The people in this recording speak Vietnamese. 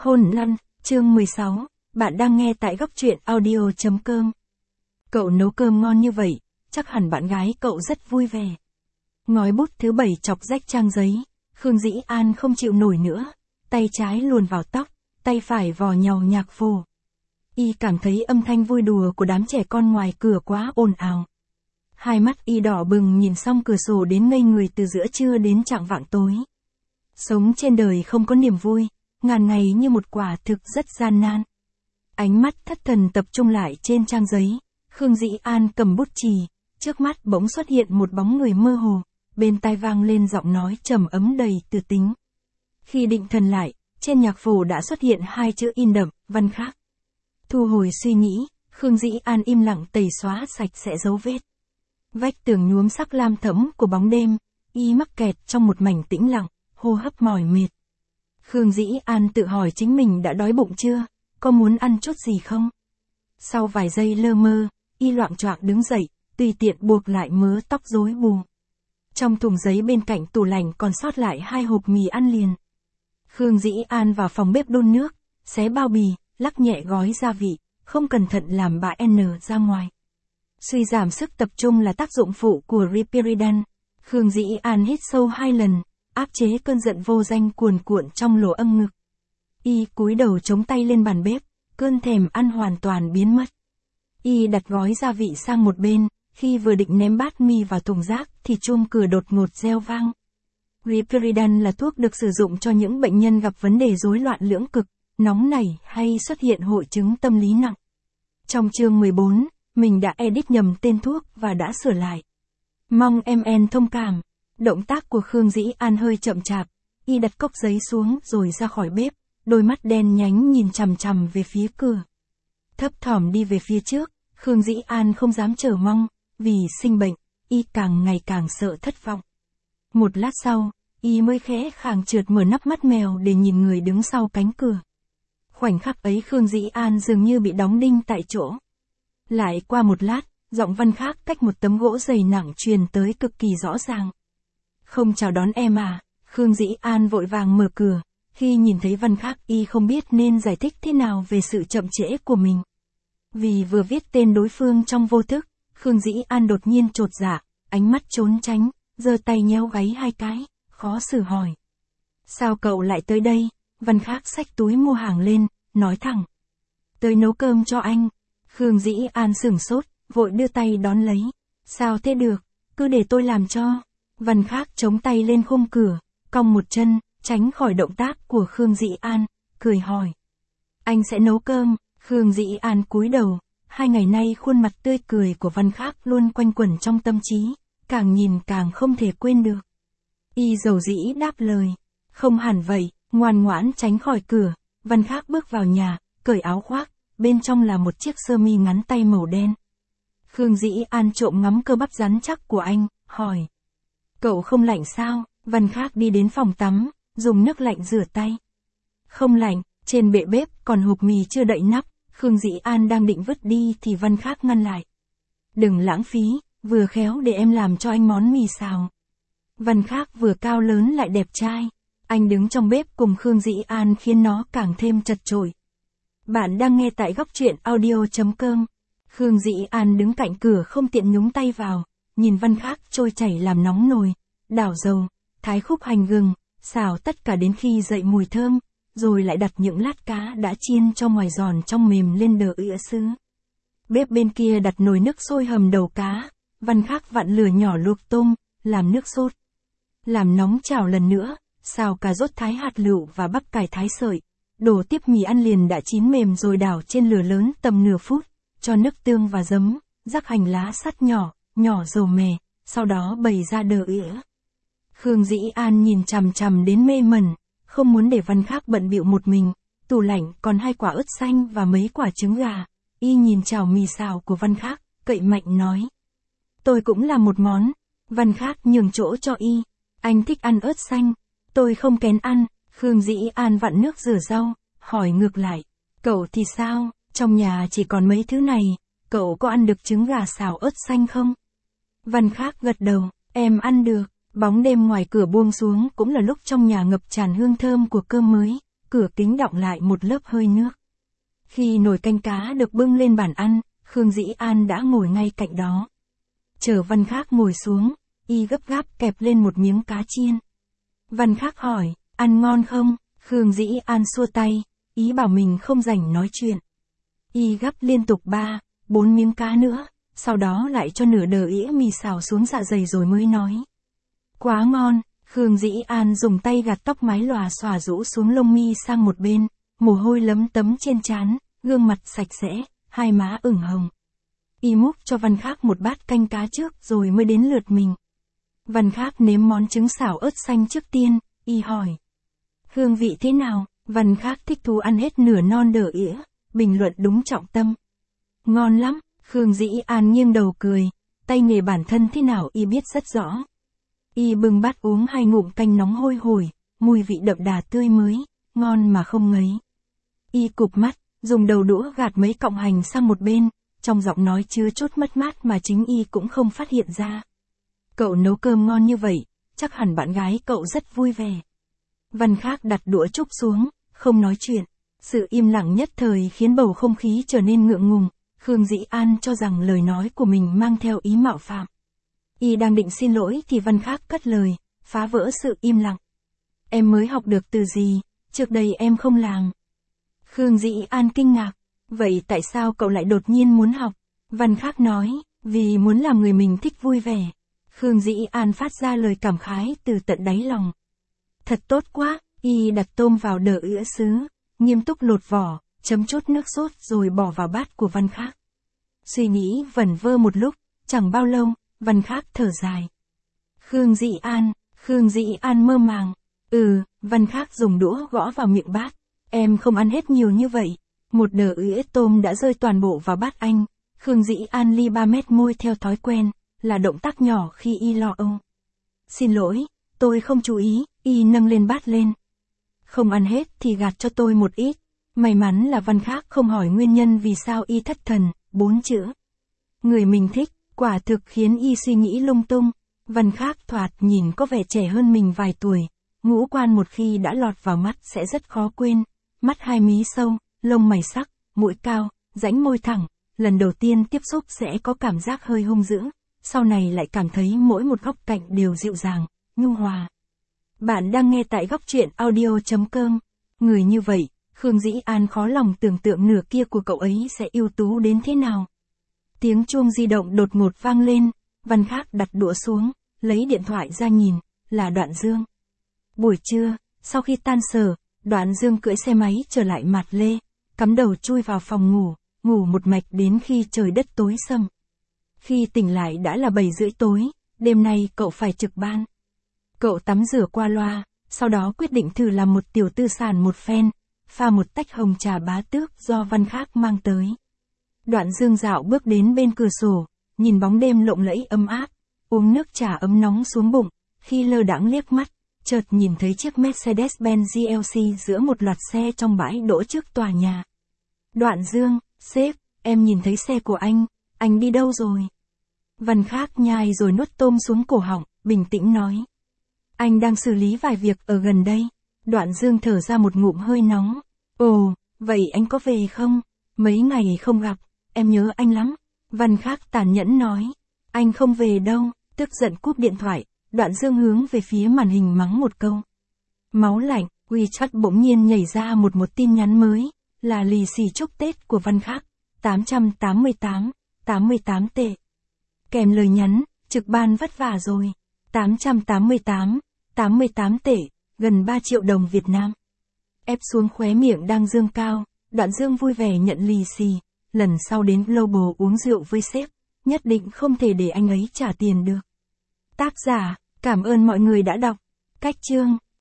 Hôn Lăn, chương 16, bạn đang nghe tại góc truyện audio.com. Cậu nấu cơm ngon như vậy, chắc hẳn bạn gái cậu rất vui vẻ. Ngói bút thứ 7 chọc rách trang giấy, Khương Dĩ An không chịu nổi nữa, tay trái luồn vào tóc, tay phải vò nhàu nhạc phù. Y cảm thấy âm thanh vui đùa của đám trẻ con ngoài cửa quá ồn ào. Hai mắt Y đỏ bừng nhìn xong cửa sổ đến ngây người từ giữa trưa đến chạng vạng tối. Sống trên đời không có niềm vui, ngàn ngày như một quả thực rất gian nan. Ánh mắt thất thần tập trung lại trên trang giấy, Khương Dĩ An cầm bút chì, trước mắt bỗng xuất hiện một bóng người mơ hồ, bên tai vang lên giọng nói trầm ấm đầy từ tính. Khi định thần lại, trên nhạc phù đã xuất hiện hai chữ in đậm, Văn Khác. Thu hồi suy nghĩ, Khương Dĩ An im lặng tẩy xóa sạch sẽ dấu vết. Vách tường nhuốm sắc lam thẫm của bóng đêm, Y mắc kẹt trong một mảnh tĩnh lặng, hô hấp mỏi mệt. Khương Dĩ An tự hỏi chính mình đã đói bụng chưa, có muốn ăn chút gì không? Sau vài giây lơ mơ, Y loạng choạng đứng dậy, tùy tiện buộc lại mớ tóc rối bù. Trong thùng giấy bên cạnh tủ lạnh còn sót lại 2 hộp mì ăn liền. Khương Dĩ An vào phòng bếp đun nước, xé bao bì, lắc nhẹ gói gia vị, không cẩn thận làm bã N ra ngoài. Suy giảm sức tập trung là tác dụng phụ của Risperidone. Khương Dĩ An hít sâu 2 lần, áp chế cơn giận vô danh cuồn cuộn trong lỗ âm ngực. Y cúi đầu chống tay lên bàn bếp, cơn thèm ăn hoàn toàn biến mất. Y đặt gói gia vị sang một bên, khi vừa định ném bát mì vào thùng rác thì chuông cửa đột ngột reo vang. Risperidone là thuốc được sử dụng cho những bệnh nhân gặp vấn đề rối loạn lưỡng cực, nóng nảy hay xuất hiện hội chứng tâm lý nặng. Trong chương 14, mình đã edit nhầm tên thuốc và đã sửa lại. Mong MN thông cảm. Động tác của Khương Dĩ An hơi chậm chạp, Y đặt cốc giấy xuống rồi ra khỏi bếp, đôi mắt đen nhánh nhìn chằm chằm về phía cửa. Thấp thỏm đi về phía trước, Khương Dĩ An không dám chờ mong, vì sinh bệnh, Y càng ngày càng sợ thất vọng. Một lát sau, Y mới khẽ khàng trượt mở nắp mắt mèo để nhìn người đứng sau cánh cửa. Khoảnh khắc ấy Khương Dĩ An dường như bị đóng đinh tại chỗ. Lại qua một lát, giọng Văn Khác cách một tấm gỗ dày nặng truyền tới cực kỳ rõ ràng. Không chào đón em à, Khương Dĩ An vội vàng mở cửa, khi nhìn thấy Văn Khác Y không biết nên giải thích thế nào về sự chậm trễ của mình. Vì vừa viết tên đối phương trong vô thức, Khương Dĩ An đột nhiên chột dạ, ánh mắt trốn tránh, giơ tay nhéo gáy 2 cái, khó xử hỏi. Sao cậu lại tới đây? Văn Khác xách túi mua hàng lên, nói thẳng. Tới nấu cơm cho anh. Khương Dĩ An sửng sốt, vội đưa tay đón lấy. Sao thế được, cứ để tôi làm cho. Văn Khác chống tay lên khung cửa, cong một chân, tránh khỏi động tác của Khương Dĩ An, cười hỏi. Anh sẽ nấu cơm. Khương Dĩ An cúi đầu, 2 ngày nay khuôn mặt tươi cười của Văn Khác luôn quanh quẩn trong tâm trí, càng nhìn càng không thể quên được. Y dầu dĩ đáp lời. Không hẳn vậy, ngoan ngoãn tránh khỏi cửa, Văn Khác bước vào nhà, cởi áo khoác, bên trong là một chiếc sơ mi ngắn tay màu đen. Khương Dĩ An trộm ngắm cơ bắp rắn chắc của anh, hỏi. Cậu không lạnh sao? Văn Khác đi đến phòng tắm, dùng nước lạnh rửa tay. Không lạnh, trên bệ bếp còn hộp mì chưa đậy nắp, Khương Dĩ An đang định vứt đi thì Văn Khác ngăn lại. Đừng lãng phí, vừa khéo để em làm cho anh món mì xào. Văn Khác vừa cao lớn lại đẹp trai, anh đứng trong bếp cùng Khương Dĩ An khiến nó càng thêm chật chội. Bạn đang nghe tại góc truyện audio.com. Khương Dĩ An đứng cạnh cửa không tiện nhúng tay vào, nhìn Văn Khác trôi chảy làm nóng nồi, đảo dầu, thái khúc hành gừng, xào tất cả đến khi dậy mùi thơm, rồi lại đặt những lát cá đã chiên cho ngoài giòn trong mềm lên đờ ỉa sứ. Bếp bên kia đặt nồi nước sôi hầm đầu cá, Văn Khác vặn lửa nhỏ luộc tôm, làm nước sốt. Làm nóng chảo lần nữa, xào cà rốt thái hạt lựu và bắp cải thái sợi. Đổ tiếp mì ăn liền đã chín mềm rồi đảo trên lửa lớn tầm nửa phút, cho nước tương và giấm, rắc hành lá sắt nhỏ, nhỏ dầu mè, sau đó bày ra đờ ỉa. Khương Dĩ An nhìn chằm chằm đến mê mẩn, không muốn để Văn Khác bận bịu một mình, tủ lạnh còn 2 quả ớt xanh và mấy quả trứng gà. Y nhìn chảo mì xào của Văn Khác, cậy mạnh nói. Tôi cũng làm một món. Văn Khác nhường chỗ cho Y. Anh thích ăn ớt xanh, tôi không kén ăn. Khương Dĩ An vặn nước rửa rau, hỏi ngược lại. Cậu thì sao, trong nhà chỉ còn mấy thứ này, cậu có ăn được trứng gà xào ớt xanh không? Văn Khác gật đầu, em ăn được. Bóng đêm ngoài cửa buông xuống cũng là lúc trong nhà ngập tràn hương thơm của cơm mới, cửa kính đọng lại một lớp hơi nước. Khi nồi canh cá được bưng lên bàn ăn, Khương Dĩ An đã ngồi ngay cạnh đó. Chờ Văn Khác ngồi xuống, y gấp gáp kẹp lên một miếng cá chiên. Văn Khác hỏi, ăn ngon không? Khương Dĩ An xua tay, ý bảo mình không rảnh nói chuyện. Y gắp liên tục 3, 4 miếng cá nữa, sau đó lại cho nửa đờ ĩa mì xào xuống dạ dày rồi mới nói. Quá ngon. Khương Dĩ An dùng tay gạt tóc mái lòa xòa rũ xuống lông mi sang một bên, mồ hôi lấm tấm trên trán, gương mặt sạch sẽ, hai má ửng hồng. Y múc cho Văn Khác một bát canh cá trước rồi mới đến lượt mình. Văn Khác nếm món trứng xào ớt xanh trước tiên, y hỏi. Hương vị thế nào? Văn Khác thích thú ăn hết nửa non đờ ĩa, bình luận đúng trọng tâm. Ngon lắm. Khương Dĩ An nghiêng đầu cười, tay nghề bản thân thế nào y biết rất rõ. Y bưng bát uống 2 ngụm canh nóng hôi hổi, mùi vị đậm đà tươi mới, ngon mà không ngấy. Y cụp mắt, dùng đầu đũa gạt mấy cọng hành sang một bên, trong giọng nói chứa chút mất mát mà chính y cũng không phát hiện ra. Cậu nấu cơm ngon như vậy, chắc hẳn bạn gái cậu rất vui vẻ. Văn Khác đặt đũa trúc xuống, không nói chuyện. Sự im lặng nhất thời khiến bầu không khí trở nên ngượng ngùng. Khương Dĩ An cho rằng lời nói của mình mang theo ý mạo phạm. Y đang định xin lỗi thì Văn Khác cất lời, phá vỡ sự im lặng. Em mới học được từ gì, trước đây em không làm. Khương Dĩ An kinh ngạc, vậy tại sao cậu lại đột nhiên muốn học? Văn Khác nói, vì muốn làm người mình thích vui vẻ. Khương Dĩ An phát ra lời cảm khái từ tận đáy lòng. Thật tốt quá. Y đặt tôm vào đờ ĩa sứ, nghiêm túc lột vỏ, chấm chút nước sốt rồi bỏ vào bát của Văn Khác. Suy nghĩ vẩn vơ một lúc, chẳng bao lâu, Văn Khác thở dài. Khương Dĩ An mơ màng. Văn Khác dùng đũa gõ vào miệng bát. Em không ăn hết nhiều như vậy. Một đờ ĩa tôm đã rơi toàn bộ vào bát anh. Khương Dĩ An li 3 mét môi theo thói quen, là động tác nhỏ khi y lo âu. Xin lỗi, tôi không chú ý, y nâng lên bát lên. Không ăn hết thì gạt cho tôi một ít. May mắn là Văn Khác không hỏi nguyên nhân vì sao y thất thần, 4 chữ. Người mình thích, quả thực khiến y suy nghĩ lung tung. Văn Khác thoạt nhìn có vẻ trẻ hơn mình vài tuổi. Ngũ quan một khi đã lọt vào mắt sẽ rất khó quên. Mắt hai mí sâu, lông mày sắc, mũi cao, rãnh môi thẳng. Lần đầu tiên tiếp xúc sẽ có cảm giác hơi hung dữ. Sau này lại cảm thấy mỗi một góc cạnh đều dịu dàng, nhu hòa. Bạn đang nghe tại góc truyện audio.com. Người như vậy, Khương Dĩ An khó lòng tưởng tượng nửa kia của cậu ấy sẽ ưu tú đến thế nào. Tiếng chuông di động đột ngột vang lên, Văn Khác đặt đũa xuống, lấy điện thoại ra nhìn, là Đoạn Dương. Buổi trưa, sau khi tan sở, Đoạn Dương cưỡi xe máy trở lại Mạt Lê, cắm đầu chui vào phòng ngủ một mạch đến khi trời đất tối sầm. Khi tỉnh lại đã là 7 rưỡi tối, đêm nay cậu phải trực ban. Cậu tắm rửa qua loa, sau đó quyết định thử làm một tiểu tư sản một phen, pha một tách hồng trà Bá Tước do Văn Khác mang tới. Đoạn Dương dạo bước đến bên cửa sổ, nhìn bóng đêm lộng lẫy ấm áp, uống nước trà ấm nóng xuống bụng, khi lơ đãng liếc mắt, chợt nhìn thấy chiếc Mercedes-Benz GLC giữa một loạt xe trong bãi đỗ trước tòa nhà. Đoạn Dương, sếp, em nhìn thấy xe của anh đi đâu rồi? Văn Khác nhai rồi nuốt tôm xuống cổ họng, bình tĩnh nói. Anh đang xử lý vài việc ở gần đây. Đoạn Dương thở ra một ngụm hơi nóng. Ồ, vậy anh có về không? Mấy ngày không gặp, em nhớ anh lắm. Văn Khác tàn nhẫn nói. Anh không về đâu. Tức giận cúp điện thoại, Đoạn Dương hướng về phía màn hình mắng một câu. Máu lạnh, WeChat bỗng nhiên nhảy ra một tin nhắn mới, là lì xì chúc Tết của Văn Khác, 88 tệ. Kèm lời nhắn, trực ban vất vả rồi, 88 tệ, gần 3 triệu đồng Việt Nam. Ép xuống khóe miệng đang dương cao, Đoạn Dương vui vẻ nhận lì xì, lần sau đến Global uống rượu với sếp, nhất định không thể để anh ấy trả tiền được. Tác giả, cảm ơn mọi người đã đọc. Cách chương